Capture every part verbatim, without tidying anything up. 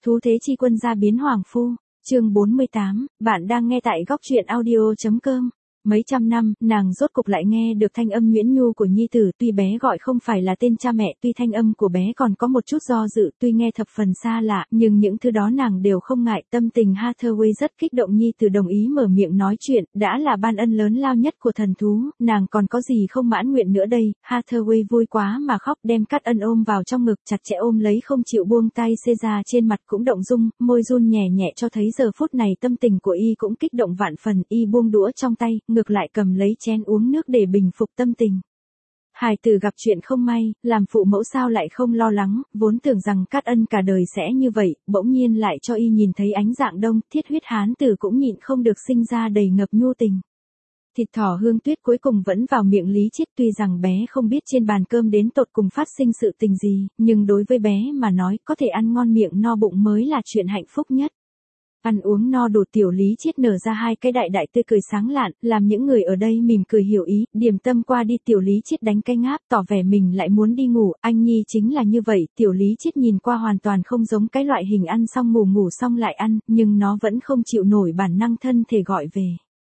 Thú thế chi quân gia biến hoàng phu, chương bốn mươi tám, bạn đang nghe tại góc truyện audio.com. Mấy trăm năm, nàng rốt cục lại nghe được thanh âm nhuyễn nhu của nhi tử, tuy bé gọi không phải là tên cha mẹ, tuy thanh âm của bé còn có một chút do dự, tuy nghe thập phần xa lạ, nhưng những thứ đó nàng đều không ngại. Tâm tình Hathaway rất kích động, nhi tử đồng ý mở miệng nói chuyện, đã là ban ân lớn lao nhất của thần thú, nàng còn có gì không mãn nguyện nữa đây. Hathaway vui quá mà khóc, đem Cát Ân ôm vào trong ngực, chặt chẽ ôm lấy không chịu buông tay. Caesar trên mặt cũng động dung, môi run nhẹ nhẹ cho thấy giờ phút này tâm tình của y cũng kích động vạn phần. Y buông đũa trong tay, ngược lại cầm lấy chén uống nước để bình phục tâm tình. Hài tử gặp chuyện không may, làm phụ mẫu sao lại không lo lắng, vốn tưởng rằng Cát Ân cả đời sẽ như vậy, bỗng nhiên lại cho y nhìn thấy ánh dạng đông, thiết huyết hán tử cũng nhịn không được sinh ra đầy ngập nhu tình. Thịt thỏ hương tuyết cuối cùng vẫn vào miệng Lý Chiết, tuy rằng bé không biết trên bàn cơm đến tột cùng phát sinh sự tình gì, nhưng đối với bé mà nói, có thể ăn ngon miệng no bụng mới là chuyện hạnh phúc nhất. Ăn uống no đủ, tiểu Lý Chiết nở ra hai cái đại đại tươi cười sáng lạn, làm những người ở đây mỉm cười hiểu ý. Điểm tâm qua đi, tiểu Lý Chiết đánh cái ngáp, tỏ vẻ mình lại muốn đi ngủ. Anh nhi chính là như vậy, tiểu Lý Chiết nhìn qua hoàn toàn không giống cái loại hình ăn xong ngủ ngủ xong lại ăn, nhưng nó vẫn không chịu nổi bản năng thân thể gọi về.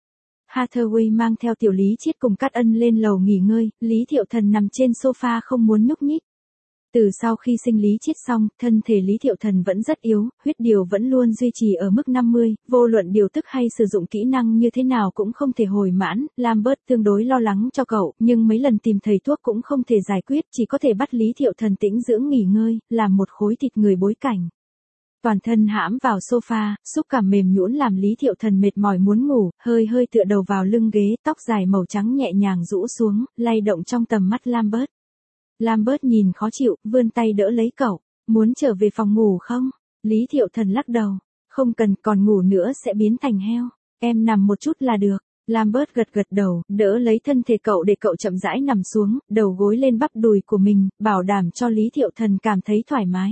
Hathaway mang theo tiểu Lý Chiết cùng Cát Ân lên lầu nghỉ ngơi, Lý Thiệu Thần nằm trên sofa không muốn nhúc nhích. Từ sau khi sinh Lý Chiết xong, thân thể Lý Thiệu Thần vẫn rất yếu, huyết điều vẫn luôn duy trì ở mức năm mươi, vô luận điều tức hay sử dụng kỹ năng như thế nào cũng không thể hồi mãn. Lambert tương đối lo lắng cho cậu, nhưng mấy lần tìm thầy thuốc cũng không thể giải quyết, chỉ có thể bắt Lý Thiệu Thần tĩnh dưỡng nghỉ ngơi, làm một khối thịt người bối cảnh. Toàn thân hãm vào sofa, xúc cảm mềm nhũn làm Lý Thiệu Thần mệt mỏi muốn ngủ, hơi hơi tựa đầu vào lưng ghế, tóc dài màu trắng nhẹ nhàng rũ xuống, lay động trong tầm mắt Lambert. Lambert nhìn khó chịu, vươn tay đỡ lấy cậu. Muốn trở về phòng ngủ không? Lý Thiệu Thần lắc đầu. Không cần, còn ngủ nữa sẽ biến thành heo. Em nằm một chút là được. Lambert gật gật đầu, đỡ lấy thân thể cậu để cậu chậm rãi nằm xuống, đầu gối lên bắp đùi của mình, bảo đảm cho Lý Thiệu Thần cảm thấy thoải mái.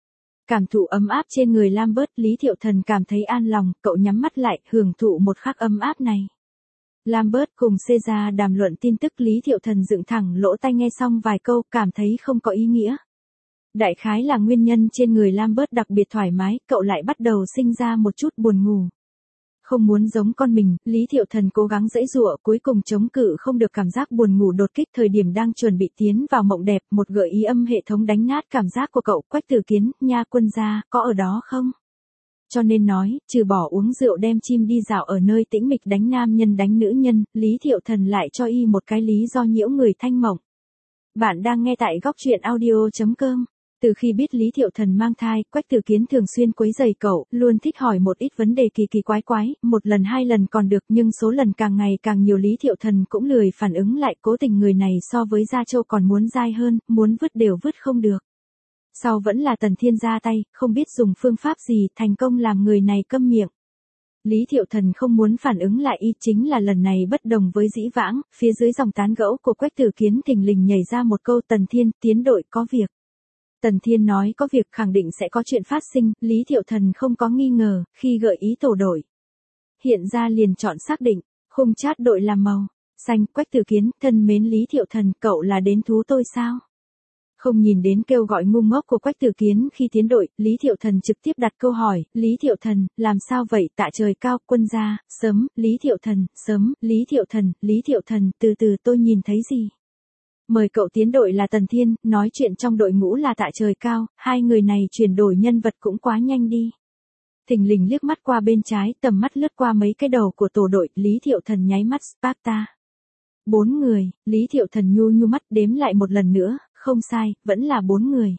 Cảm thụ ấm áp trên người Lambert, Lý Thiệu Thần cảm thấy an lòng, cậu nhắm mắt lại, hưởng thụ một khắc ấm áp này. Lambert cùng Caesar đàm luận tin tức, Lý Thiệu Thần dựng thẳng lỗ tai nghe xong vài câu, cảm thấy không có ý nghĩa. Đại khái là nguyên nhân trên người Lambert đặc biệt thoải mái, cậu lại bắt đầu sinh ra một chút buồn ngủ. Không muốn giống con mình, Lý Thiệu Thần cố gắng giãy giụa, cuối cùng chống cự không được cảm giác buồn ngủ đột kích. Thời điểm đang chuẩn bị tiến vào mộng đẹp, một gợi ý âm hệ thống đánh nát cảm giác của cậu. Quách Tử Kiến, nha quân gia, có ở đó không? Cho nên nói, trừ bỏ uống rượu đem chim đi dạo ở nơi tĩnh mịch, đánh nam nhân đánh nữ nhân, Lý Thiệu Thần lại cho y một cái lý do nhiễu người thanh mộng. Bạn đang nghe tại góc truyện audio.com. Từ khi biết Lý Thiệu Thần mang thai, Quách Tử Kiến thường xuyên quấy rầy cậu, luôn thích hỏi một ít vấn đề kỳ kỳ quái quái, một lần hai lần còn được, nhưng số lần càng ngày càng nhiều, Lý Thiệu Thần cũng lười phản ứng lại. Cố tình người này so với Gia Châu còn muốn dai hơn, muốn vứt đều vứt không được. Sau vẫn là Tần Thiên ra tay, không biết dùng phương pháp gì, thành công làm người này câm miệng. Lý Thiệu Thần không muốn phản ứng lại y, chính là lần này bất đồng với dĩ vãng. Phía dưới dòng tán gẫu của Quách Tử Kiến thình lình nhảy ra một câu: Tần Thiên, tiến đội có việc. Tần Thiên nói có việc khẳng định sẽ có chuyện phát sinh, Lý Thiệu Thần không có nghi ngờ, khi gợi ý tổ đội. Hiện ra liền chọn xác định, khung chat đội làm màu xanh. Quách Tử Kiến, thân mến Lý Thiệu Thần, cậu là đến thú tôi sao? Không nhìn đến kêu gọi ngu ngốc của Quách Tử Kiến khi tiến đội, Lý Thiệu Thần trực tiếp đặt câu hỏi. Lý Thiệu Thần, làm sao vậy? Tạ trời cao, quân gia, sớm. Lý Thiệu Thần, sớm. Lý Thiệu Thần, Lý Thiệu Thần, từ từ, tôi nhìn thấy gì? Mời cậu tiến đội là Tần Thiên, nói chuyện trong đội ngũ là Tạ trời cao, hai người này chuyển đổi nhân vật cũng quá nhanh đi. Thình lình liếc mắt qua bên trái, tầm mắt lướt qua mấy cái đầu của tổ đội, Lý Thiệu Thần nháy mắt. Sparta. Bốn người, Lý Thiệu Thần nhu nhu mắt đếm lại một lần nữa, không sai, vẫn là bốn người.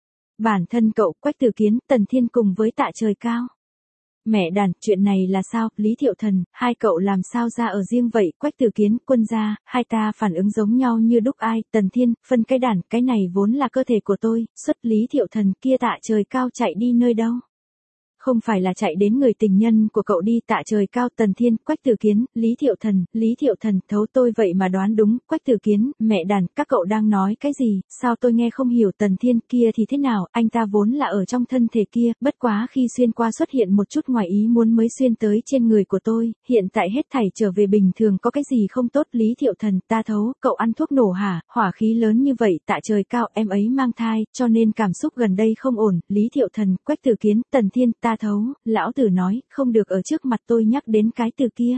Bản thân cậu, Quách Tử Kiến, Tần Thiên cùng với Tạ trời cao. Mẹ đàn, chuyện này là sao? Lý Thiệu Thần, hai cậu làm sao ra ở riêng vậy? Quách Tử Kiến, quân gia, hai ta phản ứng giống nhau như đúc. Ai? Tần Thiên, phân cái đàn, cái này vốn là cơ thể của tôi. Xuất. Lý Thiệu Thần, kia Tạ trời cao chạy đi nơi đâu? Không phải là chạy đến người tình nhân của cậu đi. Tạ trời cao, Tần Thiên, Quách Tử Kiến, Lý Thiệu Thần, Lý Thiệu Thần, thấu tôi vậy mà đoán đúng. Quách Tử Kiến, mẹ đàn, các cậu đang nói cái gì, sao tôi nghe không hiểu. Tần Thiên, kia thì thế nào, anh ta vốn là ở trong thân thể kia, bất quá khi xuyên qua xuất hiện một chút ngoài ý muốn mới xuyên tới trên người của tôi, hiện tại hết thảy trở về bình thường, có cái gì không tốt. Lý Thiệu Thần, ta thấu, cậu ăn thuốc nổ hả, hỏa khí lớn như vậy. Tạ trời cao, em ấy mang thai, cho nên cảm xúc gần đây không ổn. Lý Thiệu Thần, Quách Tử Kiến, Tần Thiên, ta thấu, lão tử nói, không được ở trước mặt tôi nhắc đến cái từ kia.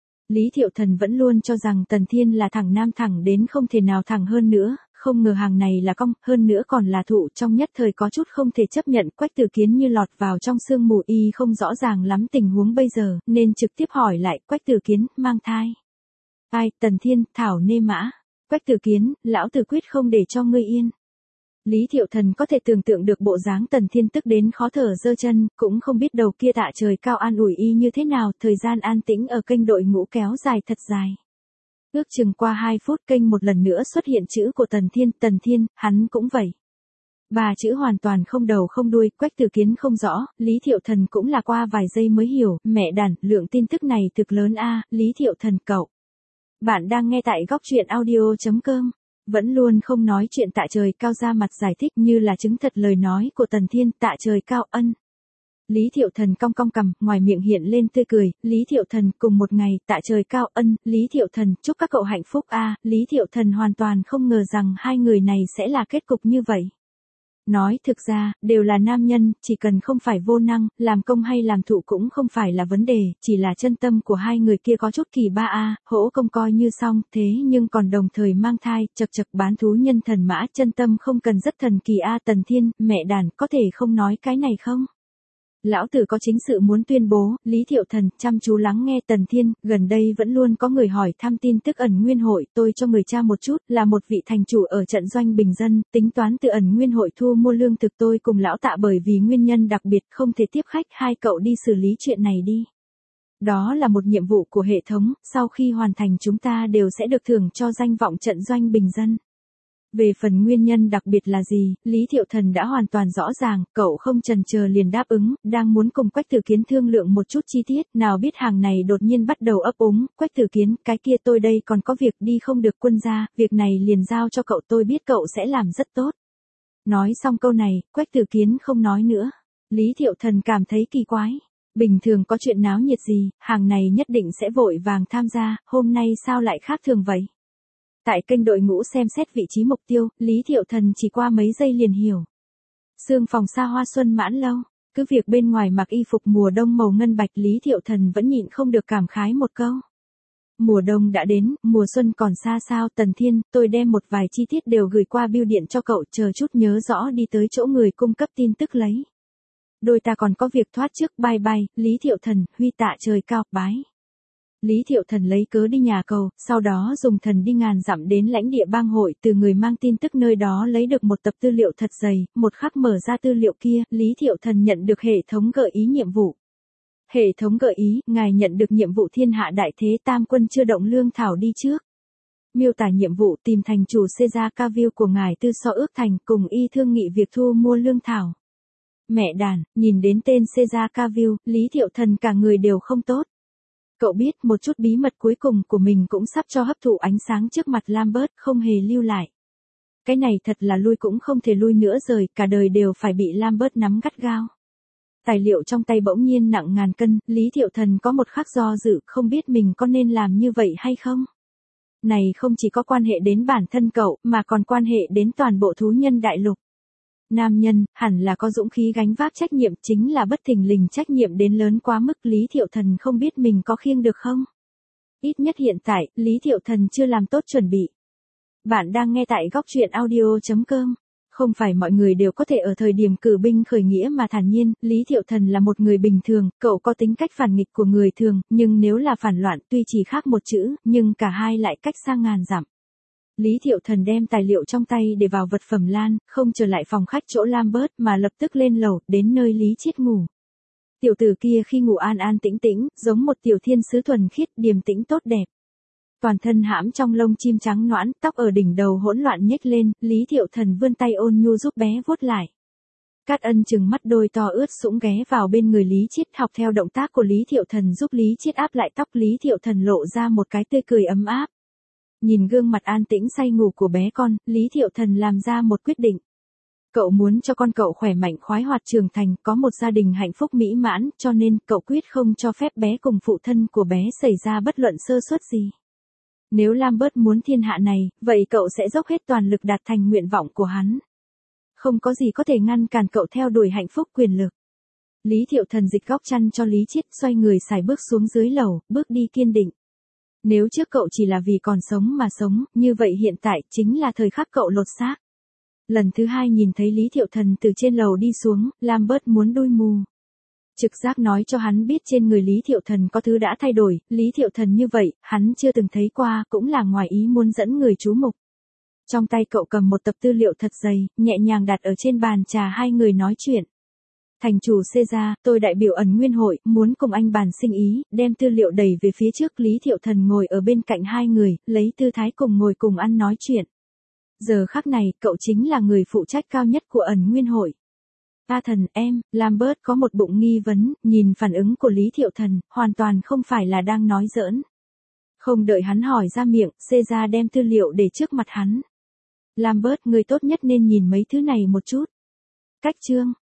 Lý Thiệu Thần vẫn luôn cho rằng Tần Thiên là thẳng nam, thẳng đến không thể nào thẳng hơn nữa, không ngờ hàng này là cong, hơn nữa còn là thụ, trong nhất thời có chút không thể chấp nhận. Quách Tử Kiến như lọt vào trong sương mù, y không rõ ràng lắm tình huống bây giờ, nên trực tiếp hỏi lại. Quách Tử Kiến, mang thai. Ai? Tần Thiên, thảo nê mã. Quách Tử Kiến, lão tử quyết không để cho ngươi yên. Lý Thiệu Thần có thể tưởng tượng được bộ dáng Tần Thiên tức đến khó thở giơ chân, cũng không biết đầu kia Tạ trời cao an ủi y như thế nào. Thời gian an tĩnh ở kênh đội ngũ kéo dài thật dài. Ước chừng qua hai phút, kênh một lần nữa xuất hiện chữ của Tần Thiên. Tần Thiên, hắn cũng vậy. Ba chữ hoàn toàn không đầu không đuôi. Quách Tử Kiến không rõ, Lý Thiệu Thần cũng là qua vài giây mới hiểu. Mẹ đàn, lượng tin tức này thực lớn a. Lý Thiệu Thần, cậu. Bạn đang nghe tại góc truyện audio chấm com. Vẫn luôn không nói chuyện Tạ trời cao ra mặt giải thích như là chứng thật lời nói của Tần Thiên. Tạ trời cao, ân. Lý Thiệu Thần cong cong cằm, ngoài miệng hiện lên tươi cười. Lý Thiệu Thần, cùng một ngày. Tạ trời cao, ân. Lý Thiệu Thần, chúc các cậu hạnh phúc a. Lý Thiệu Thần hoàn toàn không ngờ rằng hai người này sẽ là kết cục như vậy. Nói thực ra, đều là nam nhân, chỉ cần không phải vô năng, làm công hay làm thụ cũng không phải là vấn đề, chỉ là chân tâm của hai người kia có chút kỳ ba a, hỗ công coi như xong, thế nhưng còn đồng thời mang thai, chật chật bán thú nhân thần mã, chân tâm không cần rất thần kỳ a. Tần Thiên, mẹ đàn, có thể không nói cái này không? Lão tử có chính sự muốn tuyên bố. Lý Thiệu Thần, chăm chú lắng nghe. Tần Thiên, gần đây vẫn luôn có người hỏi thăm tin tức ẩn nguyên hội, tôi cho người tra một chút, là một vị thành chủ ở trận doanh bình dân, tính toán từ ẩn nguyên hội thu mua lương thực, tôi cùng lão Tạ bởi vì nguyên nhân đặc biệt không thể tiếp khách, hai cậu đi xử lý chuyện này đi. Đó là một nhiệm vụ của hệ thống, sau khi hoàn thành chúng ta đều sẽ được thưởng cho danh vọng trận doanh bình dân. Về phần nguyên nhân đặc biệt là gì, Lý Thiệu Thần đã hoàn toàn rõ ràng, cậu không chần chờ liền đáp ứng, đang muốn cùng Quách Tử Kiến thương lượng một chút chi tiết, nào biết hàng này đột nhiên bắt đầu ấp úng. Quách Tử Kiến, cái kia tôi đây còn có việc đi không được, quân gia, việc này liền giao cho cậu, tôi biết cậu sẽ làm rất tốt. Nói xong câu này, Quách Tử Kiến không nói nữa. Lý Thiệu Thần cảm thấy kỳ quái. Bình thường có chuyện náo nhiệt gì, hàng này nhất định sẽ vội vàng tham gia, hôm nay sao lại khác thường vậy? Tại kênh đội ngũ xem xét vị trí mục tiêu, Lý Thiệu Thần chỉ qua mấy giây liền hiểu. Sương phòng xa hoa xuân mãn lâu, cứ việc bên ngoài mặc y phục mùa đông màu ngân bạch, Lý Thiệu Thần vẫn nhịn không được cảm khái một câu. Mùa đông đã đến, mùa xuân còn xa sao. Tần Thiên, tôi đem một vài chi tiết đều gửi qua bưu điện cho cậu, chờ chút nhớ rõ đi tới chỗ người cung cấp tin tức lấy. Đôi ta còn có việc thoát trước, bye bye. Lý Thiệu Thần, huy Tạ trời cao, bái. Lý Thiệu Thần lấy cớ đi nhà cầu, sau đó dùng thần đi ngàn dặm đến lãnh địa bang hội, từ người mang tin tức nơi đó lấy được một tập tư liệu thật dày, một khắc mở ra tư liệu kia, Lý Thiệu Thần nhận được hệ thống gợi ý nhiệm vụ. Hệ thống gợi ý, ngài nhận được nhiệm vụ thiên hạ đại thế, tam quân chưa động lương thảo đi trước. Miêu tả nhiệm vụ, tìm thành chủ Caesar Cavill của ngài tư so ước thành, cùng y thương nghị việc thu mua lương thảo. Mẹ đàn, nhìn đến tên Caesar Cavill, Lý Thiệu Thần cả người đều không tốt. Cậu biết một chút bí mật cuối cùng của mình cũng sắp cho hấp thụ ánh sáng trước mặt Lambert, không hề lưu lại. Cái này thật là lui cũng không thể lui nữa rồi, cả đời đều phải bị Lambert nắm gắt gao. Tài liệu trong tay bỗng nhiên nặng ngàn cân, Lý Thiệu Thần có một khắc do dự, không biết mình có nên làm như vậy hay không. Này không chỉ có quan hệ đến bản thân cậu, mà còn quan hệ đến toàn bộ thú nhân đại lục. Nam nhân, hẳn là có dũng khí gánh vác trách nhiệm, chính là bất thình lình trách nhiệm đến lớn quá mức, Lý Thiệu Thần không biết mình có khiêng được không. Ít nhất hiện tại, Lý Thiệu Thần chưa làm tốt chuẩn bị. Bạn đang nghe tại góc truyện audio chấm com. Không phải mọi người đều có thể ở thời điểm cử binh khởi nghĩa mà thản nhiên, Lý Thiệu Thần là một người bình thường, cậu có tính cách phản nghịch của người thường, nhưng nếu là phản loạn tuy chỉ khác một chữ, nhưng cả hai lại cách xa ngàn dặm. Lý Thiệu Thần đem tài liệu trong tay để vào vật phẩm lan, không trở lại phòng khách chỗ Lambert mà lập tức lên lầu, đến nơi Lý Chiết ngủ. Tiểu tử kia khi ngủ an an tĩnh tĩnh, giống một tiểu thiên sứ thuần khiết, điềm tĩnh tốt đẹp. Toàn thân hãm trong lông chim trắng nõn, tóc ở đỉnh đầu hỗn loạn nhếch lên, Lý Thiệu Thần vươn tay ôn nhu giúp bé vuốt lại. Cát Ân trừng mắt đôi to ướt sũng ghé vào bên người Lý Chiết, học theo động tác của Lý Thiệu Thần giúp Lý Chiết áp lại tóc. Lý Thiệu Thần lộ ra một cái tươi cười ấm áp. Nhìn gương mặt an tĩnh say ngủ của bé con, Lý Thiệu Thần làm ra một quyết định. Cậu muốn cho con cậu khỏe mạnh khoái hoạt trưởng thành, có một gia đình hạnh phúc mỹ mãn, cho nên cậu quyết không cho phép bé cùng phụ thân của bé xảy ra bất luận sơ suất gì. Nếu Lambert muốn thiên hạ này, vậy cậu sẽ dốc hết toàn lực đạt thành nguyện vọng của hắn. Không có gì có thể ngăn cản cậu theo đuổi hạnh phúc quyền lực. Lý Thiệu Thần dịch góc chăn cho Lý Chiết, xoay người xài bước xuống dưới lầu, bước đi kiên định. Nếu trước cậu chỉ là vì còn sống mà sống, như vậy hiện tại chính là thời khắc cậu lột xác. Lần thứ hai nhìn thấy Lý Thiệu Thần từ trên lầu đi xuống, Lambert muốn đuôi mù. Trực giác nói cho hắn biết trên người Lý Thiệu Thần có thứ đã thay đổi, Lý Thiệu Thần như vậy, hắn chưa từng thấy qua, cũng là ngoài ý muốn dẫn người chú mục. Trong tay cậu cầm một tập tư liệu thật dày, nhẹ nhàng đặt ở trên bàn trà hai người nói chuyện. Thành chủ Caesar, tôi đại biểu Ẩn Nguyên hội, muốn cùng anh bàn sinh ý, đem tư liệu đẩy về phía trước. Lý Thiệu Thần ngồi ở bên cạnh hai người, lấy tư thái cùng ngồi cùng ăn nói chuyện. Giờ khắc này, cậu chính là người phụ trách cao nhất của Ẩn Nguyên hội. A Thần, em, Lambert có một bụng nghi vấn, nhìn phản ứng của Lý Thiệu Thần, hoàn toàn không phải là đang nói giỡn. Không đợi hắn hỏi ra miệng, Caesar đem tư liệu để trước mặt hắn. Lambert, người tốt nhất nên nhìn mấy thứ này một chút. Cách chương